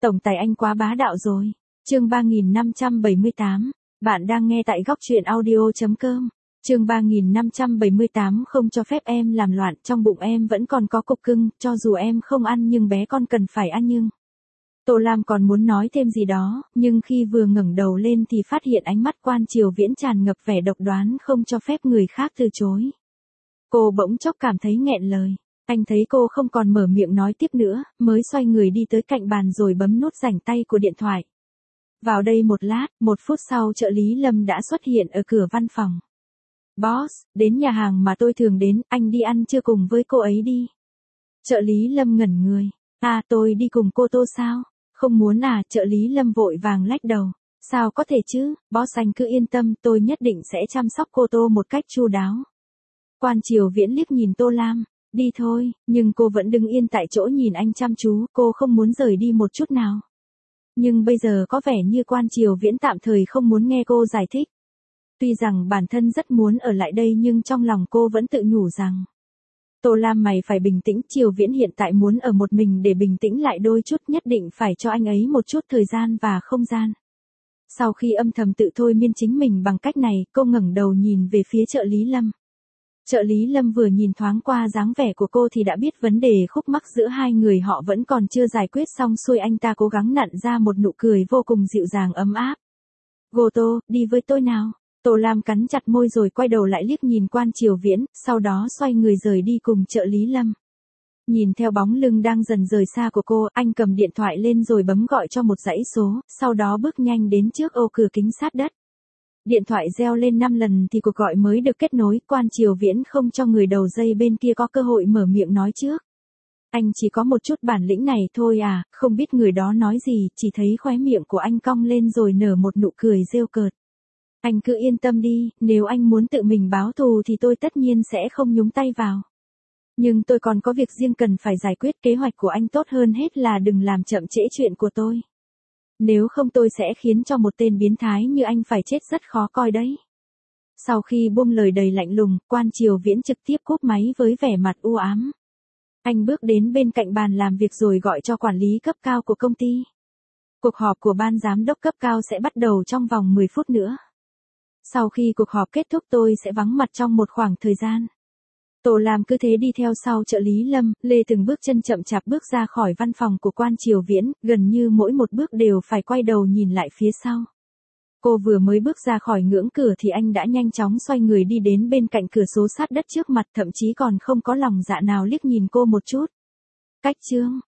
Tổng tài anh quá bá đạo rồi. Chương 3578. Bạn đang nghe tại góc truyện audio.com. Chương 3578 không cho phép em làm loạn, trong bụng em vẫn còn có cục cưng, cho dù em không ăn nhưng bé con cần phải ăn nhưng. Tô Lam còn muốn nói thêm gì đó, nhưng khi vừa ngẩng đầu lên thì phát hiện ánh mắt Quan Triều Viễn tràn ngập vẻ độc đoán không cho phép người khác từ chối. Cô bỗng chốc cảm thấy nghẹn lời. Anh thấy cô không còn mở miệng nói tiếp nữa, mới xoay người đi tới cạnh bàn rồi bấm nút rảnh tay của điện thoại. Vào đây một lát, 1 phút sau trợ lý Lâm đã xuất hiện ở cửa văn phòng. Boss, đến nhà hàng mà tôi thường đến, anh đi ăn trưa cùng với cô ấy đi. Trợ lý Lâm ngẩn người. À, tôi đi cùng cô Tô sao? Không muốn à? Trợ lý Lâm vội vàng lách đầu. Sao có thể chứ, boss anh cứ yên tâm, tôi nhất định sẽ chăm sóc cô Tô một cách chu đáo. Quan Triều Viễn liếc nhìn Tô Lam. Đi thôi, nhưng cô vẫn đứng yên tại chỗ nhìn anh chăm chú, cô không muốn rời đi một chút nào. Nhưng bây giờ có vẻ như Quan Triều Viễn tạm thời không muốn nghe cô giải thích. Tuy rằng bản thân rất muốn ở lại đây nhưng trong lòng cô vẫn tự nhủ rằng. Tô Lam mày phải bình tĩnh, Triều Viễn hiện tại muốn ở một mình để bình tĩnh lại đôi chút, nhất định phải cho anh ấy một chút thời gian và không gian. Sau khi âm thầm tự thôi miên chính mình bằng cách này, cô ngẩng đầu nhìn về phía trợ lý Lâm. Trợ lý Lâm vừa nhìn thoáng qua dáng vẻ của cô thì đã biết vấn đề khúc mắc giữa hai người họ vẫn còn chưa giải quyết xong xuôi. Anh ta cố gắng nặn ra một nụ cười vô cùng dịu dàng ấm áp. Gô Tô, đi với tôi nào. Tô Lam cắn chặt môi rồi quay đầu lại liếc nhìn Quan Triều Viễn, sau đó xoay người rời đi cùng trợ lý Lâm. Nhìn theo bóng lưng đang dần rời xa của cô, anh cầm điện thoại lên rồi bấm gọi cho một dãy số, sau đó bước nhanh đến trước ô cửa kính sát đất. Điện thoại reo lên 5 lần thì cuộc gọi mới được kết nối. Quan Triều Viễn không cho người đầu dây bên kia có cơ hội mở miệng nói trước. Anh chỉ có một chút bản lĩnh này thôi à, không biết người đó nói gì, chỉ thấy khóe miệng của anh cong lên rồi nở một nụ cười rêu cợt. Anh cứ yên tâm đi, nếu anh muốn tự mình báo thù thì tôi tất nhiên sẽ không nhúng tay vào. Nhưng tôi còn có việc riêng cần phải giải quyết, kế hoạch của anh tốt hơn hết là đừng làm chậm trễ chuyện của tôi. Nếu không tôi sẽ khiến cho một tên biến thái như anh phải chết rất khó coi đấy. Sau khi buông lời đầy lạnh lùng, Quan Triều Viễn trực tiếp cúp máy với vẻ mặt u ám. Anh bước đến bên cạnh bàn làm việc rồi gọi cho quản lý cấp cao của công ty. Cuộc họp của ban giám đốc cấp cao sẽ bắt đầu trong vòng 10 phút nữa. Sau khi cuộc họp kết thúc tôi sẽ vắng mặt trong một khoảng thời gian. Tô Lam cứ thế đi theo sau trợ lý Lâm, lê từng bước chân chậm chạp bước ra khỏi văn phòng của Quan Triều Viễn, gần như mỗi một bước đều phải quay đầu nhìn lại phía sau. Cô vừa mới bước ra khỏi ngưỡng cửa thì anh đã nhanh chóng xoay người đi đến bên cạnh cửa sổ sát đất trước mặt, thậm chí còn không có lòng dạ nào liếc nhìn cô một chút. Cách chương